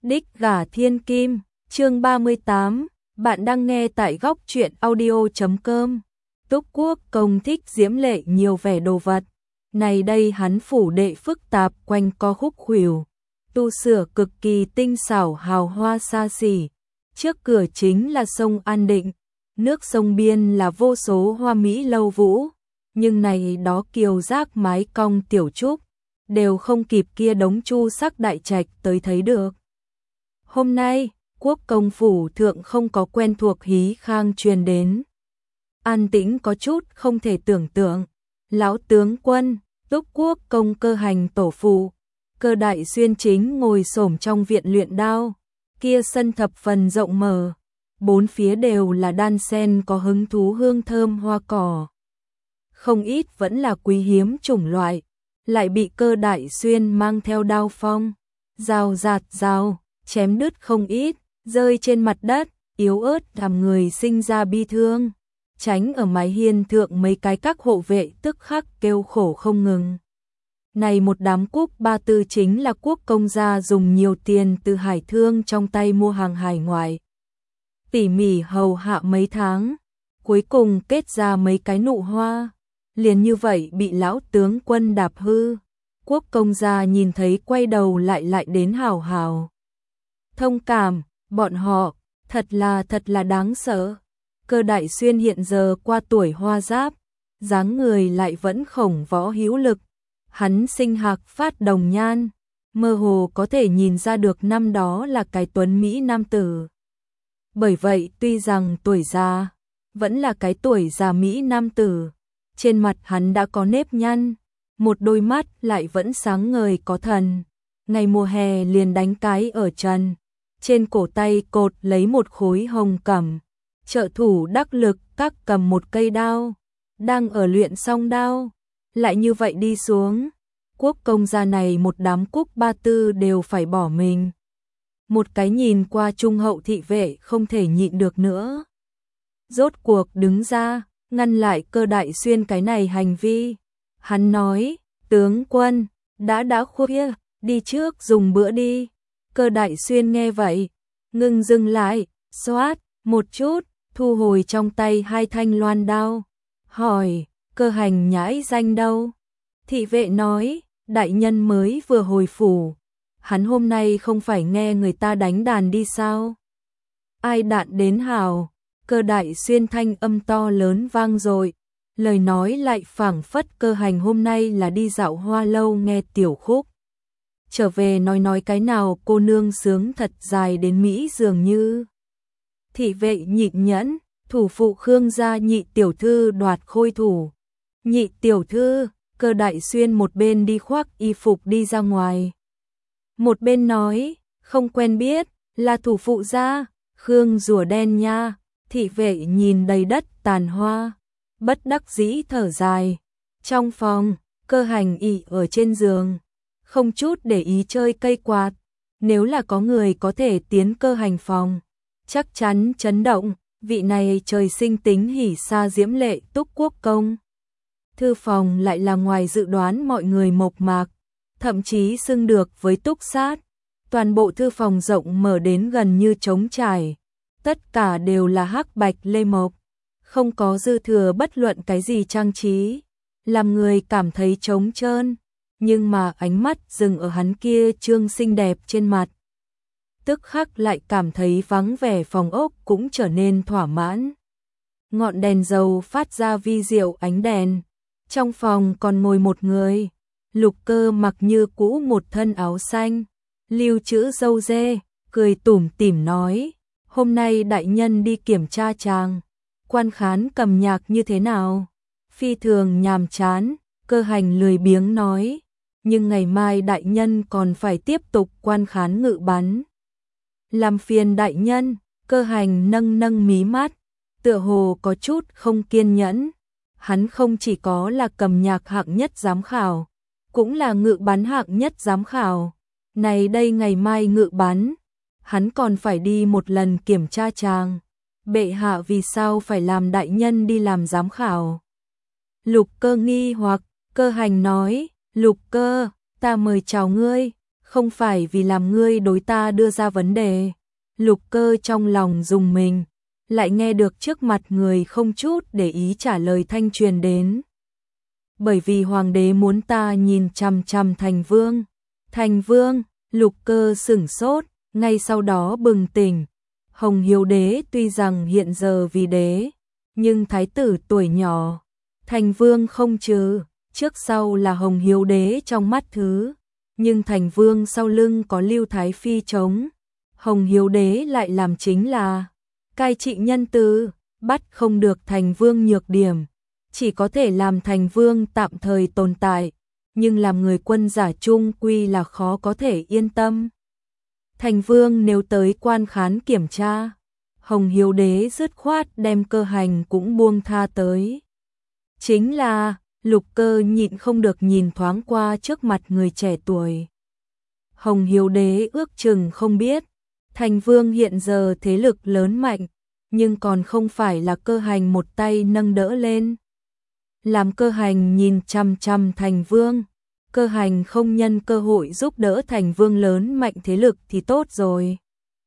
Đích gả thiên kim, chương 38, bạn đang nghe tại góc truyện audio.com. Túc Quốc Công thích diễm lệ nhiều vẻ đồ vật. Này đây hắn phủ đệ phức tạp quanh co khúc khuỷu, tu sửa cực kỳ tinh xảo hào hoa xa xỉ. Trước cửa chính là sông An Định, nước sông biên là vô số hoa mỹ lâu vũ, nhưng này đó kiều giác mái cong tiểu trúc, đều không kịp kia đống chu sắc đại trạch tới thấy được. Hôm nay, Quốc công phủ thượng không có quen thuộc hí khang truyền đến. An tĩnh có chút không thể tưởng tượng. Lão tướng quân, Túc Quốc công Cơ Hành tổ phụ, Cơ Đại Xuyên chính ngồi xổm trong viện luyện đao. Kia sân thập phần rộng mở, bốn phía đều là đan sen có hứng thú hương thơm hoa cỏ. Không ít vẫn là quý hiếm chủng loại, lại bị Cơ Đại Xuyên mang theo đao phong, dao giạt dao, chém đứt không ít, rơi trên mặt đất, yếu ớt làm người sinh ra bi thương. Tránh ở mái hiên thượng mấy cái các hộ vệ tức khắc kêu khổ không ngừng. Này một đám quốc ba tư chính là quốc công gia dùng nhiều tiền từ hải thương trong tay mua hàng hải ngoại. Tỉ mỉ hầu hạ mấy tháng, cuối cùng kết ra mấy cái nụ hoa, liền như vậy bị lão tướng quân đạp hư. Quốc công gia nhìn thấy quay đầu lại đến hào hào. Thông cảm, bọn họ, thật là đáng sợ. Cơ Đại Xuyên hiện giờ qua tuổi hoa giáp, dáng người lại vẫn khổng võ hữu lực. Hắn sinh hạc phát đồng nhan, mơ hồ có thể nhìn ra được năm đó là cái tuấn Mỹ nam tử. Bởi vậy tuy rằng tuổi già, vẫn là cái tuổi già Mỹ nam tử. Trên mặt hắn đã có nếp nhăn, một đôi mắt lại vẫn sáng ngời có thần. Ngày mùa hè liền đánh cái ở trần, trên cổ tay cột lấy một khối hồng cẩm. Trợ thủ đắc lực các cầm một cây đao, đang ở luyện xong đao, lại như vậy đi xuống. Quốc công gia này một đám quốc ba tư đều phải bỏ mình. Một cái nhìn qua trung hậu thị vệ không thể nhịn được nữa. Rốt cuộc đứng ra, ngăn lại Cơ Đại Xuyên cái này hành vi. Hắn nói, tướng quân, đã khuya, đi trước dùng bữa đi. Cơ Đại Xuyên nghe vậy, ngừng dừng lại, xoát, một chút, thu hồi trong tay hai thanh loan đao. Hỏi, Cơ Hành nhãi danh đâu? Thị vệ nói, đại nhân mới vừa hồi phủ. Hắn hôm nay không phải nghe người ta đánh đàn đi sao? Ai đạn đến hào? Cơ Đại Xuyên thanh âm to lớn vang dội. Lời nói lại phảng phất Cơ Hành hôm nay là đi dạo hoa lâu nghe tiểu khúc. Trở về nói cái nào cô nương sướng thật dài đến Mỹ dường như. Thị vệ nhịn nhẫn, thủ phụ Khương gia nhị tiểu thư đoạt khôi thủ. Nhị tiểu thư, Cơ Đại Xuyên một bên đi khoác y phục đi ra ngoài. Một bên nói, không quen biết, là thủ phụ gia, Khương rùa đen nha. Thị vệ nhìn đầy đất tàn hoa, bất đắc dĩ thở dài. Trong phòng, Cơ Hành ỉ ở trên giường, không chút để ý chơi cây quạt. Nếu là có người có thể tiến Cơ Hành phòng, chắc chắn chấn động, vị này trời sinh tính hỉ xa diễm lệ Túc Quốc công. Thư phòng lại là ngoài dự đoán mọi người mộc mạc, thậm chí xưng được với túc sát. Toàn bộ thư phòng rộng mở đến gần như trống trải, tất cả đều là hắc bạch lê mộc, không có dư thừa bất luận cái gì trang trí, làm người cảm thấy trống trơn, nhưng mà ánh mắt dừng ở hắn kia trương xinh đẹp trên mặt. Tức khắc lại cảm thấy vắng vẻ, phòng ốc cũng trở nên thỏa mãn. Ngọn đèn dầu phát ra vi diệu ánh đèn. Trong phòng còn ngồi một người. Lục Cơ mặc như cũ một thân áo xanh, lưu chữ râu dê, cười tủm tỉm nói, hôm nay đại nhân đi kiểm tra tràng, quan khán cầm nhạc như thế nào? Phi thường nhàm chán, Cơ Hành lười biếng nói, nhưng ngày mai đại nhân còn phải tiếp tục quan khán ngự bắn. Làm phiền đại nhân, Cơ Hành nâng mí mắt, tựa hồ có chút không kiên nhẫn. Hắn không chỉ có là cầm nhạc hạng nhất giám khảo, cũng là ngự bắn hạng nhất giám khảo. Này đây ngày mai ngự bắn, hắn còn phải đi một lần kiểm tra tràng. Bệ hạ vì sao phải làm đại nhân đi làm giám khảo? Lục Cơ nghi hoặc, Cơ Hành nói, Lục Cơ, ta mời chào ngươi, không phải vì làm ngươi đối ta đưa ra vấn đề. Lục Cơ trong lòng rùng mình, lại nghe được trước mặt người không chút để ý trả lời thanh truyền đến. Bởi vì hoàng đế muốn ta nhìn chằm chằm Thành Vương. Thành Vương, Lục Cơ sửng sốt, ngay sau đó bừng tỉnh. Hồng Hiếu đế tuy rằng hiện giờ vì đế, nhưng thái tử tuổi nhỏ, Thành Vương không trừ, trước sau là Hồng Hiếu đế trong mắt thứ, nhưng Thành Vương sau lưng có Lưu Thái Phi chống. Hồng Hiếu đế lại làm chính là cai trị nhân từ, bắt không được Thành Vương nhược điểm, chỉ có thể làm Thành Vương tạm thời tồn tại, nhưng làm người quân giả chung quy là khó có thể yên tâm. Thành Vương nếu tới quan khán kiểm tra, Hồng Hiếu đế dứt khoát đem Cơ Hành cũng buông tha tới. Chính là, Lục Cơ nhịn không được nhìn thoáng qua trước mặt người trẻ tuổi. Hồng Hiếu đế ước chừng không biết, Thành Vương hiện giờ thế lực lớn mạnh, nhưng còn không phải là Cơ Hành một tay nâng đỡ lên. Làm Cơ Hành nhìn chằm chằm Thành Vương, Cơ Hành không nhân cơ hội giúp đỡ Thành Vương lớn mạnh thế lực thì tốt rồi.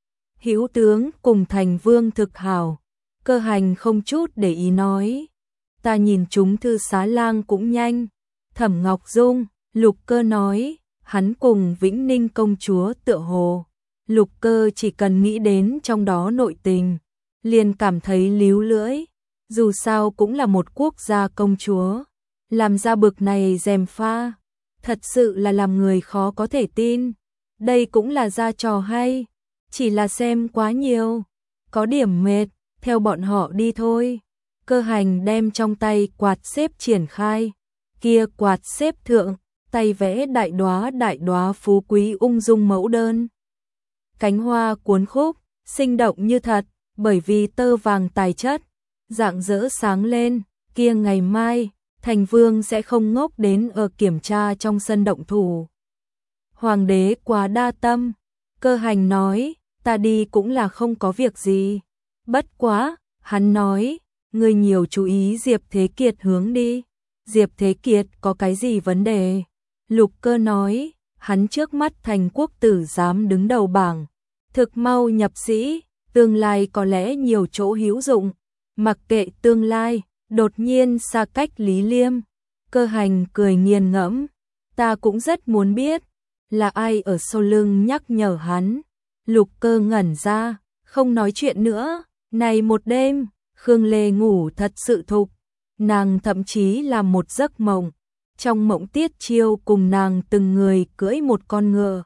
Hữu tướng cùng Thành Vương thực hảo, Cơ Hành không chút để ý nói. Ta nhìn chúng Thư Xá Lang cũng nhanh. Thẩm Ngọc Dung, Lục Cơ nói, hắn cùng Vĩnh Ninh công chúa tựa hồ. Lục Cơ chỉ cần nghĩ đến trong đó nội tình, liền cảm thấy líu lưỡi. Dù sao cũng là một quốc gia công chúa, làm ra bực này gièm pha, thật sự là làm người khó có thể tin. Đây cũng là ra trò hay, chỉ là xem quá nhiều, có điểm mệt, theo bọn họ đi thôi. Cơ Hành đem trong tay quạt xếp triển khai, kia quạt xếp thượng, tay vẽ đại đóa phú quý ung dung mẫu đơn. Cánh hoa cuốn khúc, sinh động như thật, bởi vì tơ vàng tài chất, rạng rỡ sáng lên, kia ngày mai, Thành Vương sẽ không ngốc đến ở kiểm tra trong sân động thủ. Hoàng đế quá đa tâm, Cơ Hành nói, ta đi cũng là không có việc gì. Bất quá, hắn nói, ngươi nhiều chú ý Diệp Thế Kiệt hướng đi. Diệp Thế Kiệt có cái gì vấn đề? Lục Cơ nói, hắn trước mắt thành quốc tử giám đứng đầu bảng, thực mau nhập sĩ, tương lai có lẽ nhiều chỗ hữu dụng. Mặc kệ tương lai, đột nhiên xa cách Lý Liêm. Cơ Hành cười nghiền ngẫm, ta cũng rất muốn biết, là ai ở sau lưng nhắc nhở hắn. Lục Cơ ngẩn ra, không nói chuyện nữa. Này một đêm, Khương Lê ngủ thật sự thục, nàng thậm chí làm một giấc mộng. Trong mộng Tiết Chiêu cùng nàng từng người cưỡi một con ngựa.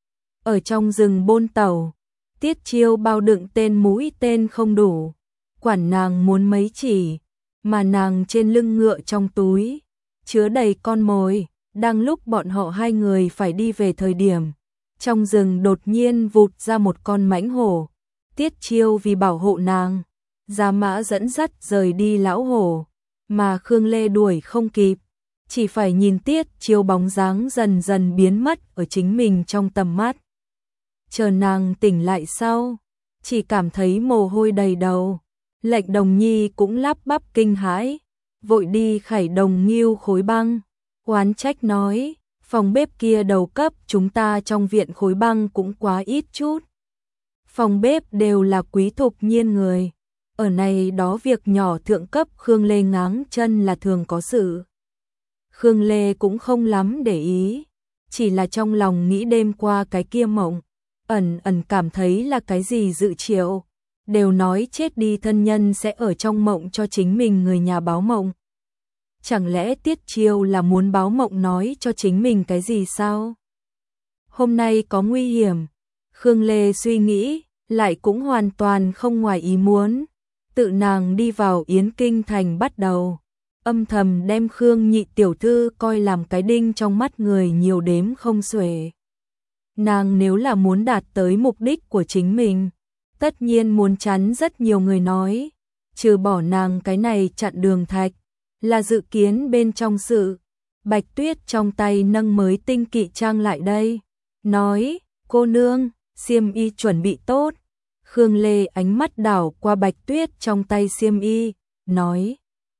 Ở trong rừng bôn tàu, Tiết Chiêu bao đựng tên mũi tên không đủ, quản nàng muốn mấy chỉ, mà nàng trên lưng ngựa trong túi, chứa đầy con mồi. Đang lúc bọn họ hai người phải đi về thời điểm, trong rừng đột nhiên vụt ra một con mãnh hổ. Tiết Chiêu vì bảo hộ nàng, giá mã dẫn dắt rời đi lão hổ, mà Khương Lê đuổi không kịp, chỉ phải nhìn Tiết Chiêu bóng dáng dần dần biến mất ở chính mình trong tầm mắt. Chờ nàng tỉnh lại sau, chỉ cảm thấy mồ hôi đầy đầu. Lệnh Đồng Nhi cũng lắp bắp kinh hãi, vội đi khải Đồng Ngưu khối băng, oán trách nói, phòng bếp kia đầu cấp chúng ta trong viện khối băng cũng quá ít chút. Phòng bếp đều là quý thục nhiên người, ở này đó việc nhỏ thượng cấp Khương Lê ngáng chân là thường có sự. Khương Lê cũng không lắm để ý, chỉ là trong lòng nghĩ đêm qua cái kia mộng, ẩn cảm thấy là cái gì dự triệu. Đều nói chết đi thân nhân sẽ ở trong mộng cho chính mình người nhà báo mộng. Chẳng lẽ Tiết Chiêu là muốn báo mộng nói cho chính mình cái gì sao? Hôm nay có nguy hiểm. Khương Lê suy nghĩ, lại cũng hoàn toàn không ngoài ý muốn. Tự nàng đi vào Yến Kinh Thành bắt đầu, âm thầm đem Khương nhị tiểu thư coi làm cái đinh trong mắt người nhiều đếm không xuể. Nàng nếu là muốn đạt tới mục đích của chính mình, tất nhiên muốn chắn rất nhiều người nói, trừ bỏ nàng cái này chặn đường thạch, là dự kiến bên trong sự. Bạch Tuyết trong tay nâng mới tinh kỵ trang lại đây, nói, cô nương, xiêm y chuẩn bị tốt. Khương Lê ánh mắt đảo qua Bạch Tuyết trong tay xiêm y, nói,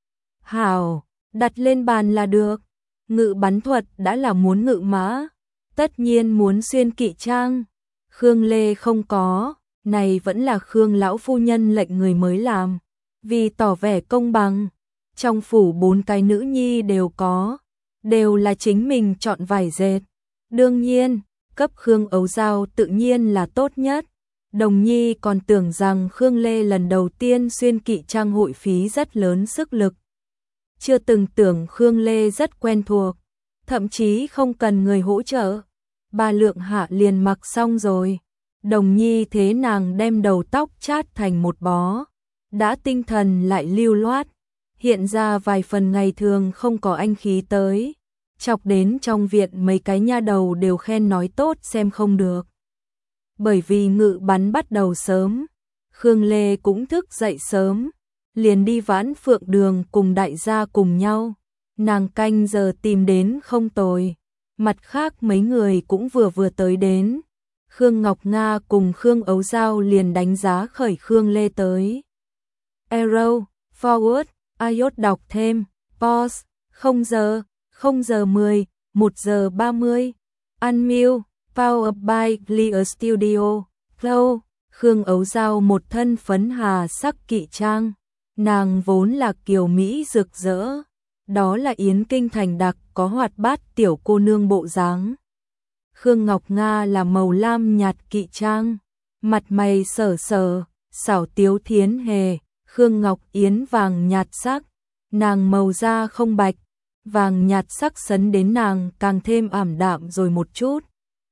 hảo, đặt lên bàn là được. Ngự bắn thuật đã là muốn ngự mã, tất nhiên muốn xuyên kỵ trang. Khương Lê không có, này vẫn là Khương lão phu nhân lệnh người mới làm, vì tỏ vẻ công bằng. Trong phủ 4 cái nữ nhi đều có, đều là chính mình chọn vải dệt. Đương nhiên, cấp Khương Ấu Giao tự nhiên là tốt nhất. Đồng Nhi còn tưởng rằng Khương Lê lần đầu tiên xuyên kỵ trang hội phí rất lớn sức lực. Chưa từng tưởng Khương Lê rất quen thuộc, thậm chí không cần người hỗ trợ. Bà Lượng Hạ liền mặc xong rồi. Đồng Nhi thế nàng đem đầu tóc chát thành một bó, đã tinh thần lại lưu loát, hiện ra vài phần ngày thường không có anh khí tới, chọc đến trong viện mấy cái nha đầu đều khen nói tốt xem không được. Bởi vì ngự bắn bắt đầu sớm, Khương Lê cũng thức dậy sớm, liền đi Vãn Phượng Đường cùng đại gia cùng nhau. Nàng canh giờ tìm đến không tồi, mặt khác mấy người cũng vừa tới đến. Khương Ngọc Nga cùng Khương Ấu Giao liền đánh giá khởi Khương Lê tới. Arrow, forward, iốt đọc thêm, pause, 0 giờ 10, 1 giờ 30, unmute, powered by Clear Studio, flow. Khương Ấu Giao một thân phấn hà sắc kỵ trang, nàng vốn là kiều Mỹ rực rỡ, đó là Yến Kinh thành đặc có hoạt bát tiểu cô nương bộ dáng. Khương Ngọc Nga là màu lam nhạt kỵ trang, mặt mày sở sở, xảo tiếu thiến hề. Khương Ngọc Yến vàng nhạt sắc, nàng màu da không bạch, vàng nhạt sắc sấn đến nàng càng thêm ảm đạm rồi một chút.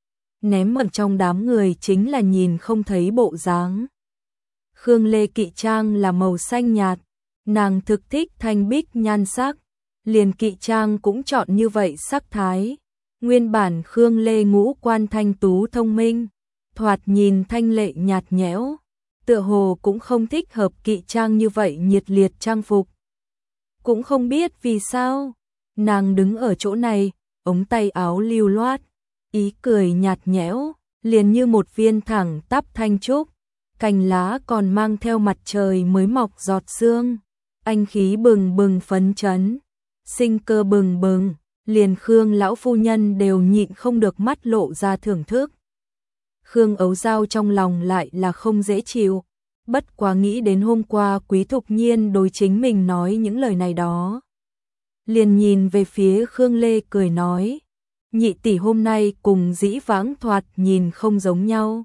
Ném ở trong đám người chính là nhìn không thấy bộ dáng. Khương Lê kỵ trang là màu xanh nhạt, nàng thực thích thanh bích nhan sắc, liền kỵ trang cũng chọn như vậy sắc thái. Nguyên bản Khương Lê ngũ quan thanh tú thông minh, thoạt nhìn thanh lệ nhạt nhẽo, tựa hồ cũng không thích hợp kỵ trang như vậy nhiệt liệt trang phục. Cũng không biết vì sao, nàng đứng ở chỗ này, ống tay áo lưu loát, ý cười nhạt nhẽo, liền như một viên thẳng tắp thanh trúc, cành lá còn mang theo mặt trời mới mọc giọt sương, anh khí bừng bừng phấn chấn, sinh cơ bừng bừng, liền Khương lão phu nhân đều nhịn không được mắt lộ ra thưởng thức. Khương Ấu Giao trong lòng lại là không dễ chịu, bất quá nghĩ đến hôm qua Quý Thục Nhiên đối chính mình nói những lời này đó. Liền nhìn về phía Khương Lê cười nói, nhị tỷ hôm nay cùng dĩ vãng thoạt nhìn không giống nhau.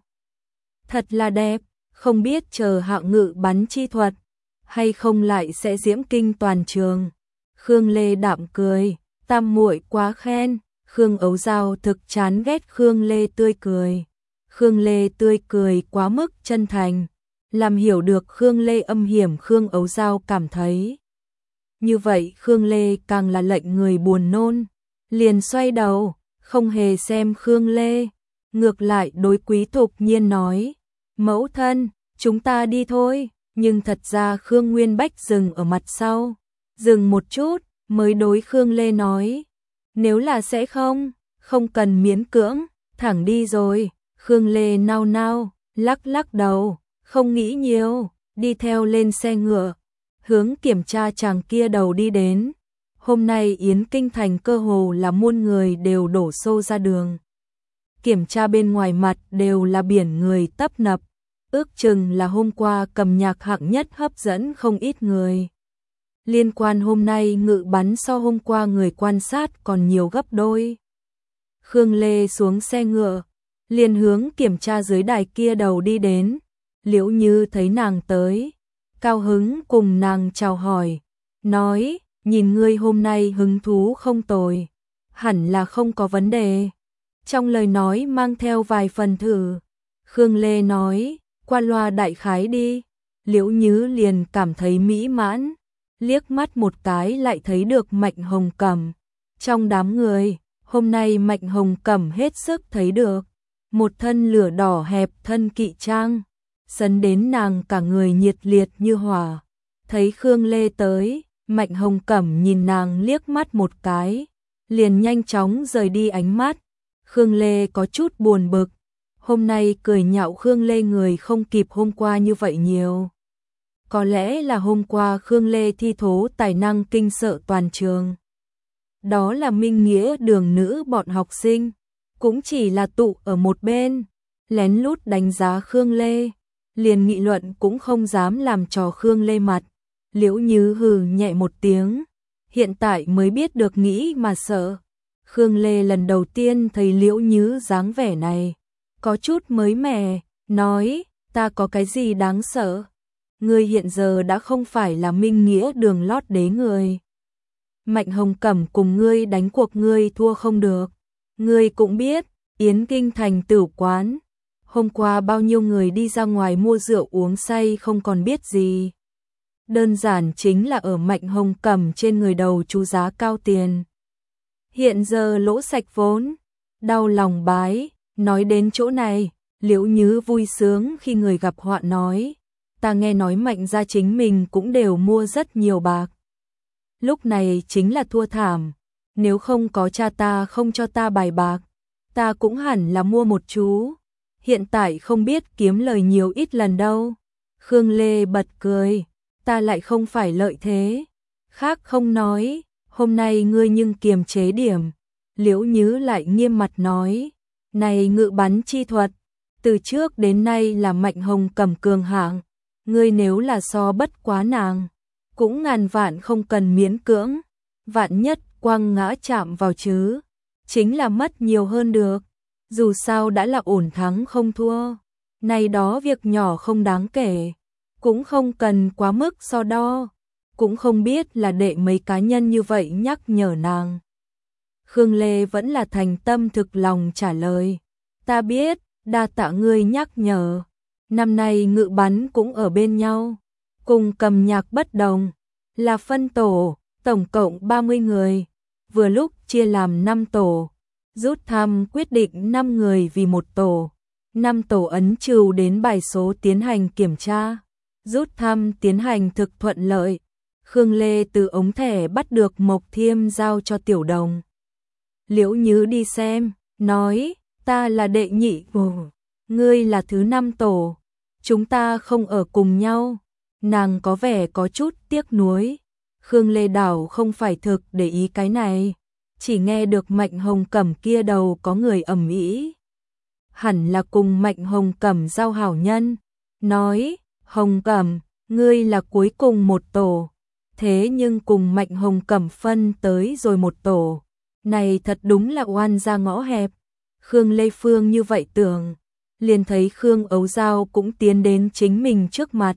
Thật là đẹp, không biết chờ hạng ngự bắn chi thuật, hay không lại sẽ diễm kinh toàn trường. Khương Lê đạm cười, tam muội quá khen. Khương Ấu Giao thực chán ghét Khương Lê tươi cười. Khương Lê tươi cười quá mức chân thành, làm hiểu được Khương Lê âm hiểm. Khương Ấu Giao cảm thấy như vậy Khương Lê càng là lệnh người buồn nôn, liền xoay đầu, không hề xem Khương Lê, ngược lại đối Quý Thục Nhiên nói, mẫu thân, chúng ta đi thôi. Nhưng thật ra Khương Nguyên Bách dừng ở mặt sau, dừng một chút, mới đối Khương Lê nói, nếu là sẽ không cần miễn cưỡng, thẳng đi rồi. Khương Lê nao nao, lắc đầu, không nghĩ nhiều, đi theo lên xe ngựa, hướng kiểm tra chàng kia đầu đi đến. Hôm nay Yến Kinh thành cơ hồ là muôn người đều đổ xô ra đường. Kiểm tra bên ngoài mặt đều là biển người tấp nập, ước chừng là hôm qua cầm nhạc hạng nhất hấp dẫn không ít người. Liên quan hôm nay ngự bắn so hôm qua người quan sát còn nhiều gấp đôi. Khương Lê xuống xe ngựa, liền hướng kiểm tra dưới đài kia đầu đi đến. Liễu Như thấy nàng tới, cao hứng cùng nàng chào hỏi, nói, nhìn ngươi hôm nay hứng thú không tồi, hẳn là không có vấn đề. Trong lời nói mang theo vài phần thử. Khương Lê nói, qua loa đại khái đi. Liễu Như liền cảm thấy mỹ mãn, liếc mắt một cái lại thấy được Mạnh Hồng Cẩm. Trong đám người, hôm nay Mạnh Hồng Cẩm hết sức thấy được, một thân lửa đỏ hẹp thân kỵ trang, sấn đến nàng cả người nhiệt liệt như hỏa. Thấy Khương Lê tới, Mạnh Hồng Cẩm nhìn nàng liếc mắt một cái, liền nhanh chóng rời đi ánh mắt. Khương Lê có chút buồn bực, hôm nay cười nhạo Khương Lê người không kịp hôm qua như vậy nhiều. Có lẽ là hôm qua Khương Lê thi thố tài năng kinh sợ toàn trường. Đó là Minh Nghĩa Đường nữ bọn học sinh, cũng chỉ là tụ ở một bên, lén lút đánh giá Khương Lê, liền nghị luận cũng không dám làm trò Khương Lê mặt. Liễu Như hừ nhẹ một tiếng, hiện tại mới biết được nghĩ mà sợ. Khương Lê lần đầu tiên thấy Liễu Như dáng vẻ này, có chút mới mẻ, nói, ta có cái gì đáng sợ? Ngươi hiện giờ đã không phải là minh nghĩa đường lót đế người. Mạnh Hồng Cẩm cùng ngươi đánh cuộc ngươi thua không được. Ngươi cũng biết, Yến Kinh thành tử quán. Hôm qua bao nhiêu người đi ra ngoài mua rượu uống say không còn biết gì. Đơn giản chính là ở Mạnh Hồng Cẩm trên người đầu chú giá cao tiền. Hiện giờ lỗ sạch vốn, đau lòng bái, nói đến chỗ này, Liễu Như vui sướng khi người gặp họa nói, ta nghe nói Mạnh gia chính mình cũng đều mua rất nhiều bạc. Lúc này chính là thua thảm, nếu không có cha ta không cho ta bài bạc, ta cũng hẳn là mua một chú, hiện tại không biết kiếm lời nhiều ít lần đâu. Khương Lê bật cười, ta lại không phải lợi thế, khác không nói, hôm nay ngươi nhưng kiềm chế điểm. Liễu Như lại nghiêm mặt nói, này ngự bắn chi thuật, từ trước đến nay là Mạnh Hồng Cẩm cường hạng, ngươi nếu là so bất quá nàng, cũng ngàn vạn không cần miễn cưỡng, vạn nhất quăng ngã chạm vào chứ, chính là mất nhiều hơn được, dù sao đã là ổn thắng không thua, này đó việc nhỏ không đáng kể, cũng không cần quá mức so đo, cũng không biết là đệ mấy cá nhân như vậy nhắc nhở nàng. Khương Lê vẫn là thành tâm thực lòng trả lời, ta biết, đa tạ ngươi nhắc nhở, năm nay ngự bắn cũng ở bên nhau, cùng cầm nhạc bất đồng, là phân tổ, tổng cộng 30 người, vừa lúc chia làm 5 tổ, rút thăm quyết định 5 người vì một tổ, 5 tổ ấn trừ đến bài số tiến hành kiểm tra, rút thăm tiến hành thực thuận lợi. Khương Lê từ ống thẻ bắt được Mộc Thiêm giao cho Tiểu Đồng. Liễu Như đi xem, nói, ta là đệ nhị tổ, ngươi là thứ 5 tổ, chúng ta không ở cùng nhau. Nàng có vẻ có chút tiếc nuối. Khương Lê đảo không phải thực để ý cái này, chỉ nghe được Mạnh Hồng Cẩm kia đầu có người ầm ĩ. Hẳn là cùng Mạnh Hồng Cẩm giao hảo nhân, nói, Hồng Cẩm, ngươi là cuối cùng một tổ, thế nhưng cùng Mạnh Hồng Cẩm phân tới rồi một tổ, này thật đúng là oan ra ngõ hẹp. Khương Lê Phương như vậy tưởng, liền thấy Khương Ấu Giao cũng tiến đến chính mình trước mặt.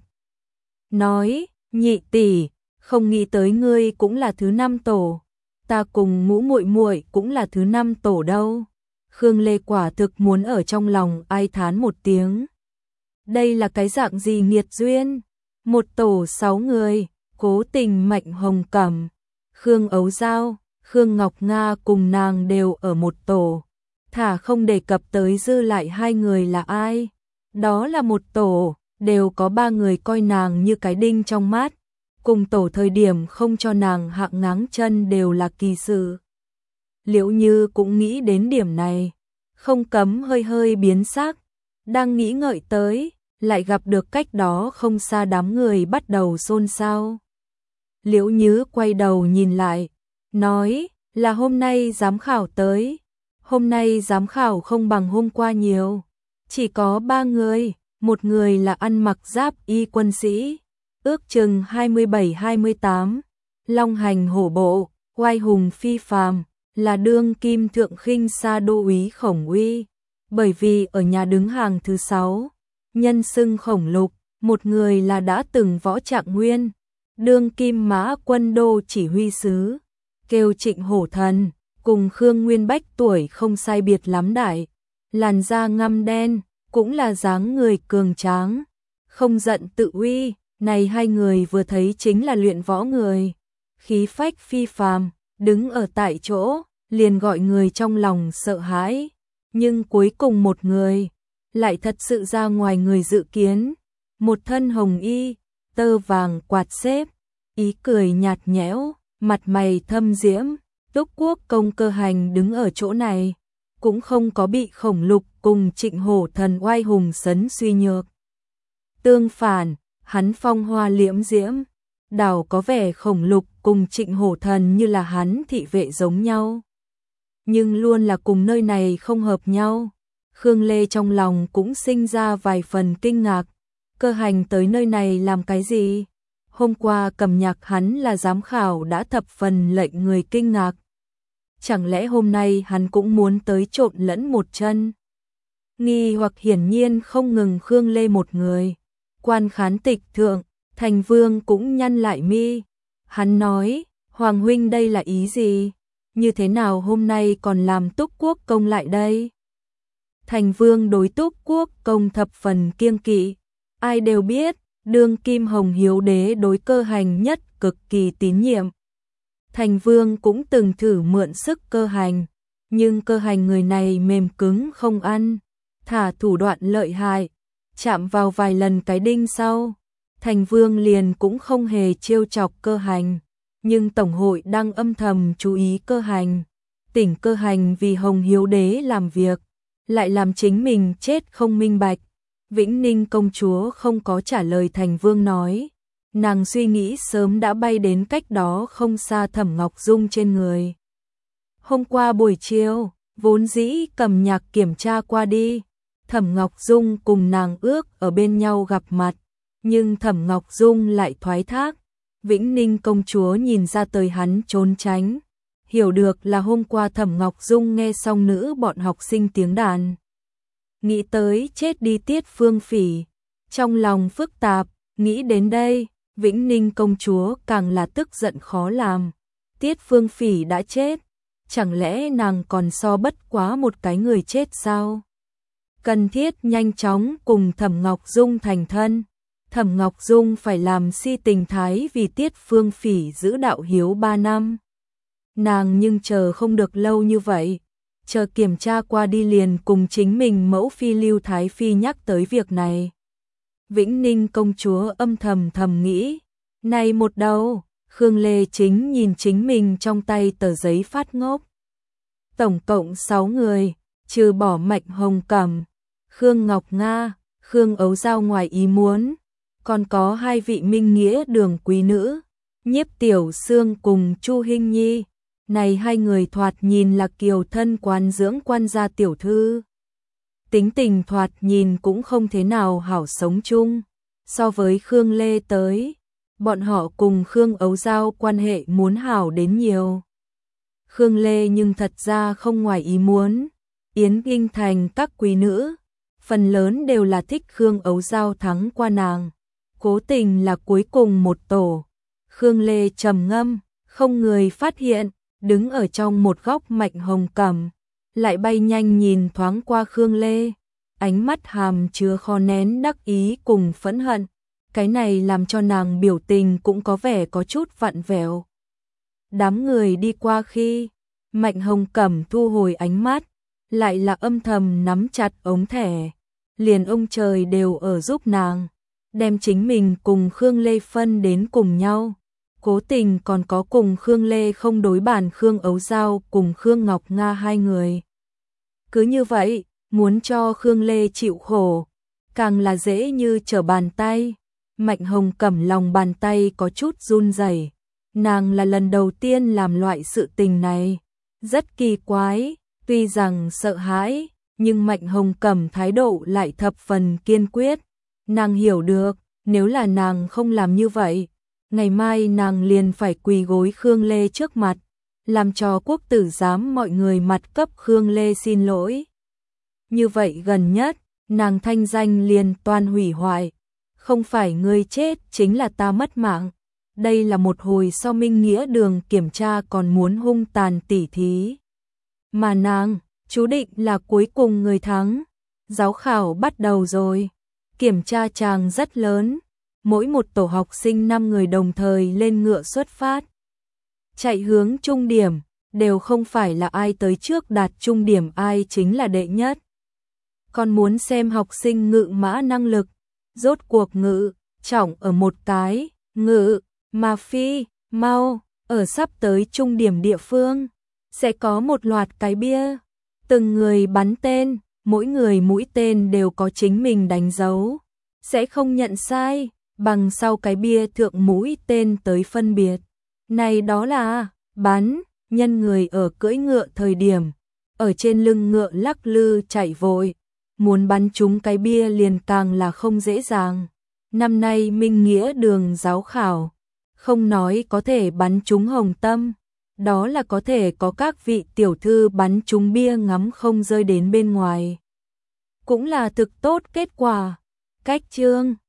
Nói, nhị tỷ, không nghĩ tới ngươi cũng là thứ 5 tổ, ta cùng Ngũ muội muội cũng là thứ 5 tổ đâu. Khương Lê quả thực muốn ở trong lòng ai thán một tiếng. Đây là cái dạng gì nghiệt duyên? Một tổ 6 người, cố tình Mạnh Hồng Cẩm, Khương Ấu Giao, Khương Ngọc Nga cùng nàng đều ở một tổ. Thả không đề cập tới dư lại 2 người là ai. Đó là một tổ, đều có 3 người coi nàng như cái đinh trong mắt. Cùng tổ thời điểm không cho nàng hạng ngáng chân đều là kỳ sự. Liễu Như cũng nghĩ đến điểm này, không cấm hơi hơi biến sắc, đang nghĩ ngợi tới, lại gặp được cách đó không xa đám người bắt đầu xôn xao. Liễu Như quay đầu nhìn lại, nói là hôm nay giám khảo tới, hôm nay giám khảo không bằng hôm qua nhiều, chỉ có 3 người, một người là ăn mặc giáp y quân sĩ, ước chừng 27-28, long hành hổ bộ, oai hùng phi phàm, là đương kim thượng khinh sa đô úy Khổng Uy, bởi vì ở nhà đứng hàng thứ 6, nhân xưng Khổng Lục, một người là đã từng võ trạng nguyên, đương kim mã quân đô chỉ huy sứ, kêu Trịnh Hổ Thần, cùng Khương Nguyên Bách tuổi không sai biệt lắm đại, làn da ngăm đen, cũng là dáng người cường tráng, không giận tự uy, này 2 người vừa thấy chính là luyện võ người, khí phách phi phàm, đứng ở tại chỗ, liền gọi người trong lòng sợ hãi, nhưng cuối cùng một người, lại thật sự ra ngoài người dự kiến, một thân hồng y, tơ vàng quạt xếp, ý cười nhạt nhẽo, mặt mày thâm diễm, Túc Quốc Công Cơ Hành đứng ở chỗ này, cũng không có bị Khổng Lục cùng Trịnh Hổ Thần oai hùng sấn suy nhược. Tương phản, hắn phong hoa liễm diễm, đảo có vẻ Khổng Lục cùng Trịnh Hổ Thần như là hắn thị vệ giống nhau. nhưng luôn là cùng nơi này không hợp nhau. Khương Lê trong lòng cũng sinh ra vài phần kinh ngạc, Cơ Hành tới nơi này làm cái gì? Hôm qua Cầm Nhạc hắn là giám khảo đã thập phần lệnh người kinh ngạc. Chẳng lẽ hôm nay hắn cũng muốn tới trộn lẫn một chân? Nghi hoặc hiển nhiên không ngừng Khương Lê một người. Quan khán tịch thượng, Thành Vương cũng nhăn lại mi. Hắn nói, Hoàng huynh đây là ý gì? Như thế nào hôm nay còn làm Túc Quốc công lại đây? Thành Vương đối Túc Quốc công thập phần kiêng kỵ. Ai đều biết, đương kim Hồng Hiếu Đế đối Cơ Hành nhất cực kỳ tín nhiệm. Thành Vương cũng từng thử mượn sức Cơ Hành, nhưng Cơ Hành người này mềm cứng không ăn, thả thủ đoạn lợi hại, chạm vào vài lần cái đinh sau. Thành Vương liền cũng không hề trêu chọc Cơ Hành, nhưng Tổng hội đang âm thầm chú ý Cơ Hành, tỉnh Cơ Hành vì Hồng Hiếu Đế làm việc, lại làm chính mình chết không minh bạch. Vĩnh Ninh công chúa không có trả lời Thành Vương nói, nàng suy nghĩ sớm đã bay đến cách đó không xa Thẩm Ngọc Dung trên người. Hôm qua buổi chiều, vốn dĩ Cầm Nhạc kiểm tra qua đi, Thẩm Ngọc Dung cùng nàng ước ở bên nhau gặp mặt, nhưng Thẩm Ngọc Dung lại thoái thác. Vĩnh Ninh công chúa nhìn ra tới hắn trốn tránh, hiểu được là hôm qua Thẩm Ngọc Dung nghe xong nữ bọn học sinh tiếng đàn. Nghĩ tới chết đi Tiết Phương Phỉ, trong lòng phức tạp, nghĩ đến đây, Vĩnh Ninh công chúa càng là tức giận khó làm. Tiết Phương Phỉ đã chết, chẳng lẽ nàng còn so bất quá một cái người chết sao? Cần thiết nhanh chóng cùng Thẩm Ngọc Dung thành thân. Thẩm Ngọc Dung phải làm si tình thái vì Tiết Phương Phỉ giữ đạo hiếu 3 năm. Nàng nhưng chờ không được lâu như vậy, chờ kiểm tra qua đi liền cùng chính mình mẫu phi Lưu Thái Phi nhắc tới việc này. Vĩnh Ninh công chúa âm thầm nghĩ, này một đầu, Khương Lê chính nhìn chính mình trong tay tờ giấy phát ngốc. Tổng cộng 6 người, trừ bỏ Mạnh Hồng Cẩm, Khương Ngọc Nga, Khương Ấu Giao ngoài ý muốn, còn có 2 vị minh nghĩa đường quý nữ, Nhiếp Tiểu Sương cùng Chu Hinh Nhi. Này 2 người thoạt nhìn là kiều thân quán dưỡng quan gia tiểu thư. Tính tình thoạt nhìn cũng không thế nào hảo sống chung. So với Khương Lê tới, bọn họ cùng Khương Ấu Giao quan hệ muốn hảo đến nhiều. Khương Lê nhưng thật ra không ngoài ý muốn. Yến Kinh Thành các quý nữ, phần lớn đều là thích Khương Ấu Giao thắng qua nàng. Cố tình là cuối cùng một tổ. Khương Lê trầm ngâm, không người phát hiện. Đứng ở trong một góc Mạnh Hồng Cẩm, lại bay nhanh nhìn thoáng qua Khương Lê, ánh mắt hàm chứa khó nén đắc ý cùng phẫn hận, cái này làm cho nàng biểu tình cũng có vẻ có chút vặn vẹo. Đám người đi qua khi, Mạnh Hồng Cẩm thu hồi ánh mắt, lại là âm thầm nắm chặt ống thẻ, liền ông trời đều ở giúp nàng, đem chính mình cùng Khương Lê phân đến cùng nhau. Cố tình còn có cùng Khương Lê không đối bàn Khương Ấu Giao cùng Khương Ngọc Nga 2 người. Cứ như vậy, muốn cho Khương Lê chịu khổ, càng là dễ như trở bàn tay. Mạnh Hồng Cẩm lòng bàn tay có chút run rẩy. Nàng là lần đầu tiên làm loại sự tình này, rất kỳ quái, tuy rằng sợ hãi, nhưng Mạnh Hồng Cẩm thái độ lại thập phần kiên quyết. Nàng hiểu được, nếu là nàng không làm như vậy, ngày mai nàng liền phải quỳ gối Khương Lê trước mặt, làm cho quốc tử giám mọi người mặt cấp Khương Lê xin lỗi. Như vậy gần nhất, nàng thanh danh liền toàn hủy hoại. Không phải ngươi chết chính là ta mất mạng. Đây là một hồi so minh nghĩa đường kiểm tra còn muốn hung tàn tỉ thí. Mà nàng, chú định là cuối cùng người thắng. Giáo khảo bắt đầu rồi. Kiểm tra chàng rất lớn. Mỗi một tổ học sinh 5 người đồng thời lên ngựa xuất phát. Chạy hướng trung điểm, đều không phải là ai tới trước đạt trung điểm ai chính là đệ nhất. Còn muốn xem học sinh ngự mã năng lực, rốt cuộc ngự, trọng ở một cái, ngự, mà phi, mau, ở sắp tới trung điểm địa phương, sẽ có một loạt cái bia, từng người bắn tên, mỗi người mũi tên đều có chính mình đánh dấu, sẽ không nhận sai, bằng sau cái bia thượng mũi tên tới phân biệt. Này đó là, bắn, nhân người ở cưỡi ngựa thời điểm, ở trên lưng ngựa lắc lư chạy vội, muốn bắn trúng cái bia liền càng là không dễ dàng. Năm nay Minh Nghĩa đường giáo khảo, không nói có thể bắn trúng hồng tâm, đó là có thể có các vị tiểu thư bắn trúng bia ngắm không rơi đến bên ngoài. Cũng là thực tốt kết quả. Cách chương